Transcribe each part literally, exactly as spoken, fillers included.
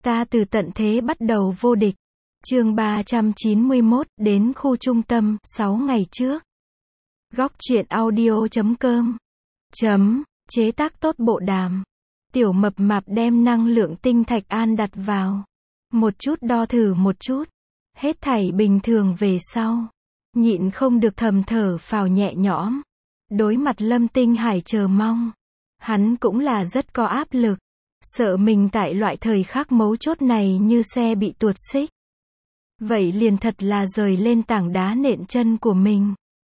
Ta từ tận thế bắt đầu vô địch. Chương ba trăm chín mươi mốt, đến khu trung tâm, sáu ngày trước. Góc truyện audio chấm com. Chấm, chế tác tốt bộ đàm. Tiểu mập mạp đem năng lượng tinh thạch an đặt vào. Một chút đo thử một chút. Hết thảy bình thường về sau. Nhịn không được thầm thở phào nhẹ nhõm. Đối mặt Lâm Tinh Hải chờ mong. Hắn cũng là rất có áp lực. Sợ mình tại loại thời khắc mấu chốt này như xe bị tuột xích. Vậy liền thật là rời lên tảng đá nện chân của mình.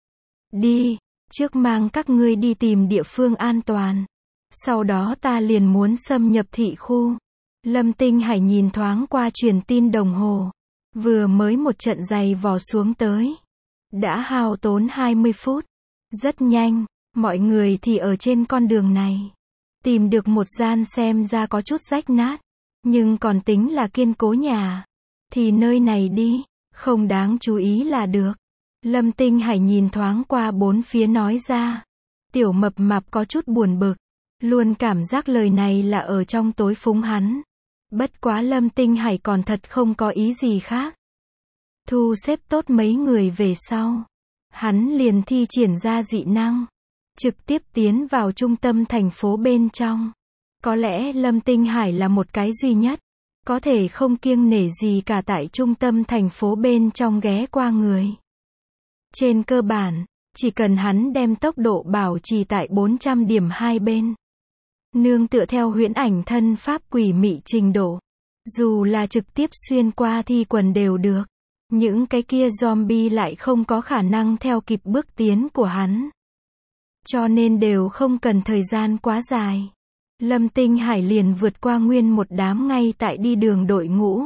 Đi, trước mang các ngươi đi tìm địa phương an toàn. Sau đó ta liền muốn xâm nhập thị khu. Lâm Tinh Hải nhìn thoáng qua truyền tin đồng hồ. Vừa mới một trận giày vò xuống tới. Đã hao tốn hai mươi phút. Rất nhanh, mọi người thì ở trên con đường này. Tìm được một gian xem ra có chút rách nát. Nhưng còn tính là kiên cố nhà. Thì nơi này đi, không đáng chú ý là được. Lâm Tinh Hải nhìn thoáng qua bốn phía nói ra. Tiểu mập mạp có chút buồn bực. Luôn cảm giác lời này là ở trong tối phúng hắn. Bất quá Lâm Tinh Hải còn thật không có ý gì khác. Thu xếp tốt mấy người về sau. Hắn liền thi triển ra dị năng. Trực tiếp tiến vào trung tâm thành phố bên trong. Có lẽ Lâm Tinh Hải là một cái duy nhất. Có thể không kiêng nể gì cả tại trung tâm thành phố bên trong ghé qua người. Trên cơ bản, chỉ cần hắn đem tốc độ bảo trì tại bốn trăm điểm hai bên. Nương tựa theo huyễn ảnh thân pháp quỷ mị trình độ. Dù là trực tiếp xuyên qua thi quần đều được. Những cái kia zombie lại không có khả năng theo kịp bước tiến của hắn. Cho nên đều không cần thời gian quá dài. Lâm Tinh Hải liền vượt qua nguyên một đám ngay tại đi đường đội ngũ.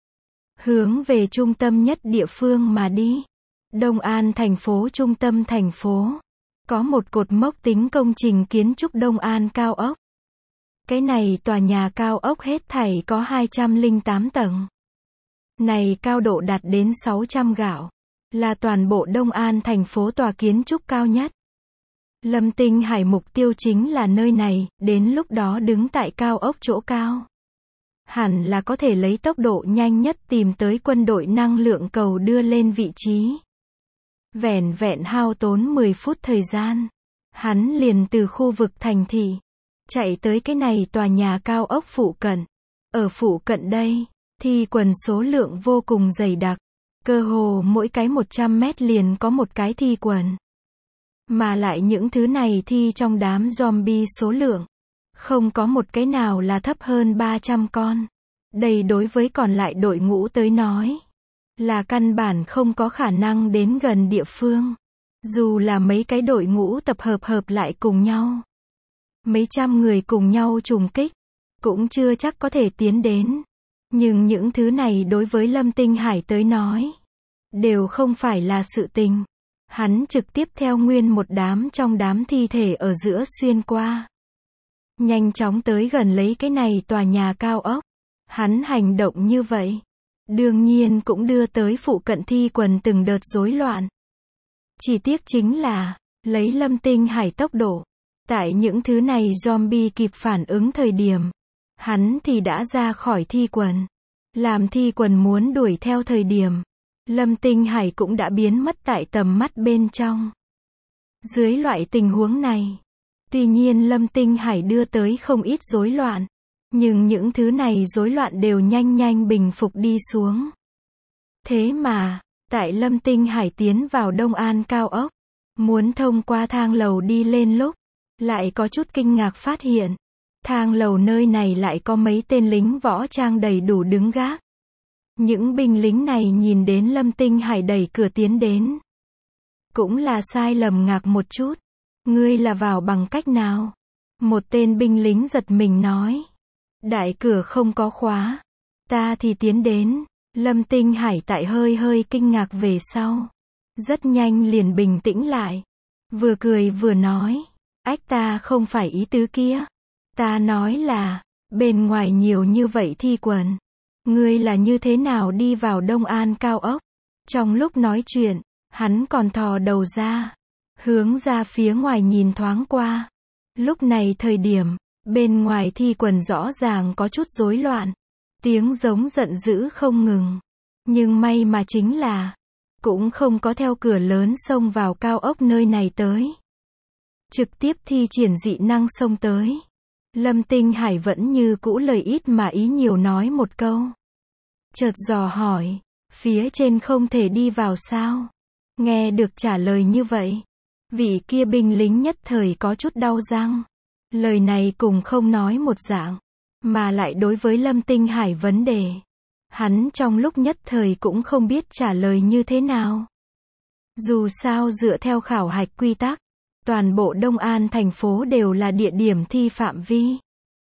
Hướng về trung tâm nhất địa phương mà đi. Đông An thành phố trung tâm thành phố. Có một cột mốc tính công trình kiến trúc Đông An cao ốc. Cái này tòa nhà cao ốc hết thảy có hai trăm lẻ tám tầng. Này cao độ đạt đến sáu trăm gạo. Là toàn bộ Đông An thành phố tòa kiến trúc cao nhất. Lâm Tinh Hải mục tiêu chính là nơi này, đến lúc đó đứng tại cao ốc chỗ cao. Hẳn là có thể lấy tốc độ nhanh nhất tìm tới quân đội năng lượng cầu đưa lên vị trí. Vẻn vẹn hao tốn mười phút thời gian. Hắn liền từ khu vực thành thị. Chạy tới cái này tòa nhà cao ốc phụ cận. Ở phụ cận đây, thi quần số lượng vô cùng dày đặc. Cơ hồ mỗi cái một trăm mét liền có một cái thi quần. Mà lại những thứ này thi trong đám zombie số lượng. Không có một cái nào là thấp hơn ba trăm con. Đây đối với còn lại đội ngũ tới nói. Là căn bản không có khả năng đến gần địa phương. Dù là mấy cái đội ngũ tập hợp hợp lại cùng nhau. Mấy trăm người cùng nhau trùng kích. Cũng chưa chắc có thể tiến đến. Nhưng những thứ này đối với Lâm Tinh Hải tới nói. Đều không phải là sự tình. Hắn trực tiếp theo nguyên một đám trong đám thi thể ở giữa xuyên qua. Nhanh chóng tới gần lấy cái này tòa nhà cao ốc. Hắn hành động như vậy. Đương nhiên cũng đưa tới phụ cận thi quần từng đợt rối loạn. Chỉ tiếc chính là, lấy Lâm Tinh Hải tốc độ. Tại những thứ này zombie kịp phản ứng thời điểm. Hắn thì đã ra khỏi thi quần. Làm thi quần muốn đuổi theo thời điểm. Lâm Tinh Hải cũng đã biến mất tại tầm mắt bên trong. Dưới loại tình huống này, tuy nhiên Lâm Tinh Hải đưa tới không ít rối loạn, nhưng những thứ này rối loạn đều nhanh nhanh bình phục đi xuống. Thế mà, tại Lâm Tinh Hải tiến vào Đông An cao ốc, muốn thông qua thang lầu đi lên lúc, lại có chút kinh ngạc phát hiện, thang lầu nơi này lại có mấy tên lính võ trang đầy đủ đứng gác. Những binh lính này nhìn đến Lâm Tinh Hải đẩy cửa tiến đến. Cũng là sai lầm ngạc một chút. Ngươi là vào bằng cách nào? Một tên binh lính giật mình nói. Đại cửa không có khóa. Ta thì tiến đến. Lâm Tinh Hải tại hơi hơi kinh ngạc về sau. Rất nhanh liền bình tĩnh lại. Vừa cười vừa nói. Ách ta không phải ý tứ kia. Ta nói là, bên ngoài nhiều như vậy thi quần. Ngươi là như thế nào đi vào Đông An cao ốc? Trong lúc nói chuyện, hắn còn thò đầu ra. Hướng ra phía ngoài nhìn thoáng qua. Lúc này thời điểm, bên ngoài thi quần rõ ràng có chút rối loạn. Tiếng giống giận dữ không ngừng. Nhưng may mà chính là, cũng không có theo cửa lớn xông vào cao ốc nơi này tới. Trực tiếp thi triển dị năng xông tới. Lâm Tinh Hải vẫn như cũ lời ít mà ý nhiều nói một câu. Chợt dò hỏi, phía trên không thể đi vào sao? Nghe được trả lời như vậy, vị kia binh lính nhất thời có chút đau răng. Lời này cùng không nói một dạng, mà lại đối với Lâm Tinh Hải vấn đề. Hắn trong lúc nhất thời cũng không biết trả lời như thế nào. Dù sao dựa theo khảo hạch quy tắc, toàn bộ Đông An thành phố đều là địa điểm thi phạm vi.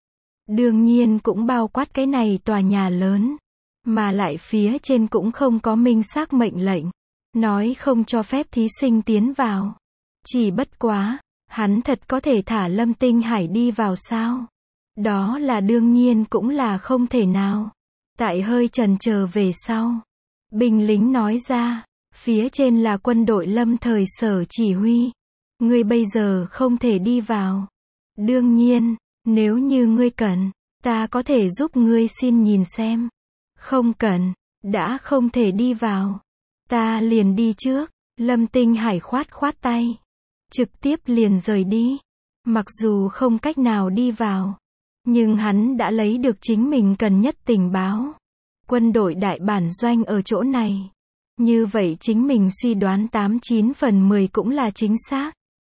Đương nhiên cũng bao quát cái này tòa nhà lớn. Mà lại phía trên cũng không có minh xác mệnh lệnh, nói không cho phép thí sinh tiến vào. Chỉ bất quá, hắn thật có thể thả Lâm Tinh Hải đi vào sao? Đó là đương nhiên cũng là không thể nào. Tại hơi chần chờ về sau, binh lính nói ra, phía trên là quân đội Lâm thời sở chỉ huy. Ngươi bây giờ không thể đi vào. Đương nhiên, nếu như ngươi cần, ta có thể giúp ngươi xin nhìn xem. Không cần, đã không thể đi vào. Ta liền đi trước. Lâm Tinh Hải khoát khoát tay. Trực tiếp liền rời đi. Mặc dù không cách nào đi vào, nhưng hắn đã lấy được chính mình cần nhất tình báo. Quân đội đại bản doanh ở chỗ này. Như vậy chính mình suy đoán tám chín phần mười cũng là chính xác.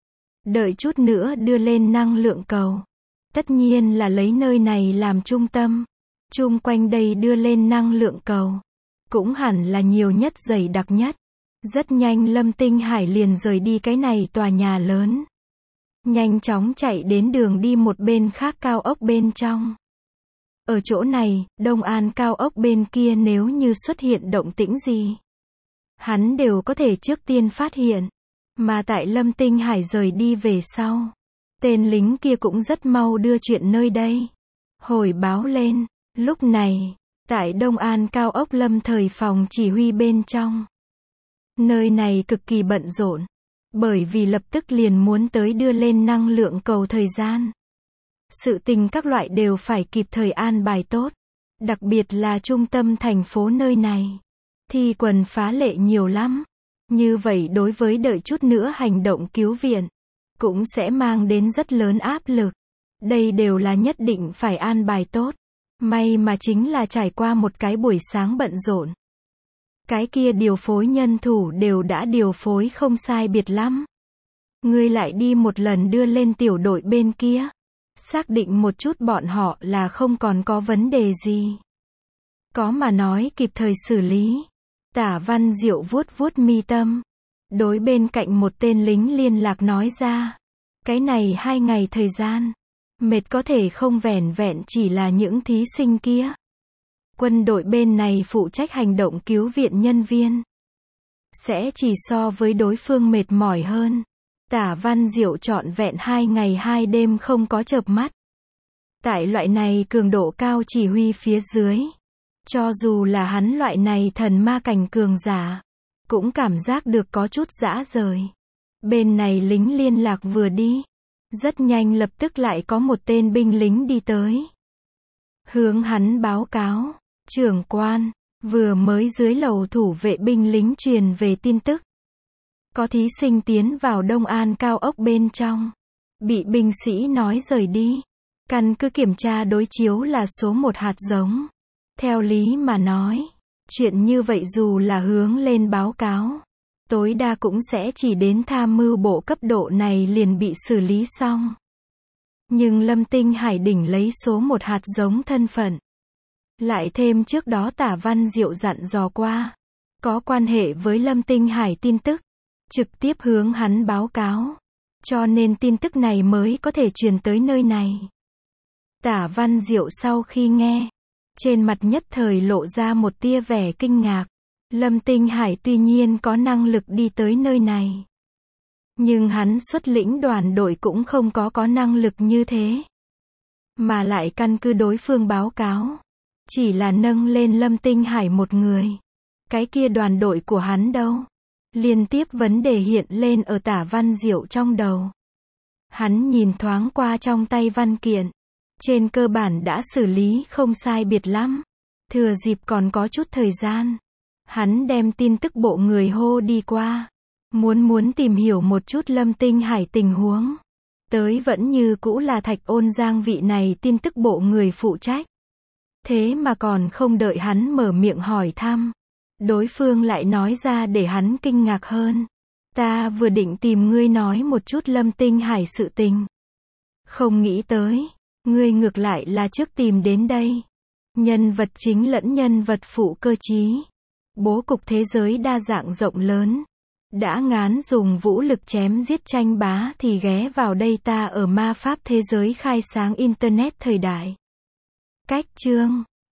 Đợi chút nữa đưa lên năng lượng cầu. Tất nhiên là lấy nơi này làm trung tâm. Chung quanh đây đưa lên năng lượng cầu. Cũng hẳn là nhiều nhất dày đặc nhất. Rất nhanh Lâm Tinh Hải liền rời đi cái này tòa nhà lớn. Nhanh chóng chạy đến đường đi một bên khác cao ốc bên trong. Ở chỗ này, Đông An cao ốc bên kia nếu như xuất hiện động tĩnh gì, hắn đều có thể trước tiên phát hiện. Mà tại Lâm Tinh Hải rời đi về sau, tên lính kia cũng rất mau đưa chuyện nơi đây hồi báo lên. Lúc này, tại Đông An cao ốc Lâm thời phòng chỉ huy bên trong, nơi này cực kỳ bận rộn, bởi vì lập tức liền muốn tới đưa lên năng lượng cầu thời gian. Sự tình các loại đều phải kịp thời an bài tốt, đặc biệt là trung tâm thành phố nơi này. Thi quần phá lệ nhiều lắm. Như vậy đối với đợi chút nữa hành động cứu viện, cũng sẽ mang đến rất lớn áp lực. Đây đều là nhất định phải an bài tốt. May mà chính là trải qua một cái buổi sáng bận rộn. Cái kia điều phối nhân thủ đều đã điều phối không sai biệt lắm. Ngươi lại đi một lần đưa lên tiểu đội bên kia. Xác định một chút bọn họ là không còn có vấn đề gì. Có mà nói kịp thời xử lý. Tả Văn Diệu vuốt vuốt mi tâm. Đối bên cạnh một tên lính liên lạc nói ra. Cái này hai ngày thời gian. Mệt có thể không vẻn vẹn chỉ là những thí sinh kia. Quân đội bên này phụ trách hành động cứu viện nhân viên. Sẽ chỉ so với đối phương mệt mỏi hơn. Tả Văn Diệu trọn vẹn hai ngày hai đêm không có chợp mắt. Tại loại này cường độ cao chỉ huy phía dưới. Cho dù là hắn loại này thần ma cảnh cường giả, cũng cảm giác được có chút rã rời. Bên này lính liên lạc vừa đi. Rất nhanh lập tức lại có một tên binh lính đi tới. Hướng hắn báo cáo. Trưởng quan, vừa mới dưới lầu thủ vệ binh lính truyền về tin tức. Có thí sinh tiến vào Đông An cao ốc bên trong. Bị binh sĩ nói rời đi. Căn cứ kiểm tra đối chiếu là số một hạt giống. Theo lý mà nói, chuyện như vậy dù là hướng lên báo cáo, tối đa cũng sẽ chỉ đến tham mưu bộ cấp độ này liền bị xử lý xong. Nhưng Lâm Tinh Hải đỉnh lấy số một hạt giống thân phận. Lại thêm trước đó Tả Văn Diệu dặn dò qua, có quan hệ với Lâm Tinh Hải tin tức, trực tiếp hướng hắn báo cáo. Cho nên tin tức này mới có thể truyền tới nơi này. Tả Văn Diệu sau khi nghe, trên mặt nhất thời lộ ra một tia vẻ kinh ngạc. Lâm Tinh Hải tuy nhiên có năng lực đi tới nơi này, nhưng hắn xuất lĩnh đoàn đội cũng không có có năng lực như thế. Mà lại căn cứ đối phương báo cáo, chỉ là nâng lên Lâm Tinh Hải một người. Cái kia đoàn đội của hắn đâu? Liên tiếp vấn đề hiện lên ở Tả Văn Diệu trong đầu. Hắn nhìn thoáng qua trong tay văn kiện. Trên cơ bản đã xử lý không sai biệt lắm. Thừa dịp còn có chút thời gian, hắn đem tin tức bộ người hô đi qua. Muốn muốn tìm hiểu một chút Lâm Tinh Hải tình huống. Tới vẫn như cũ là Thạch Ôn Giang vị này tin tức bộ người phụ trách. Thế mà còn không đợi hắn mở miệng hỏi thăm. Đối phương lại nói ra để hắn kinh ngạc hơn. Ta vừa định tìm ngươi nói một chút Lâm Tinh Hải sự tình. Không nghĩ tới, ngươi ngược lại là trước tìm đến đây. Nhân vật chính lẫn nhân vật phụ cơ chí. Bố cục thế giới đa dạng rộng lớn. Đã ngán dùng vũ lực chém giết tranh bá thì ghé vào đây ta ở ma pháp thế giới khai sáng Internet thời đại. Cách chương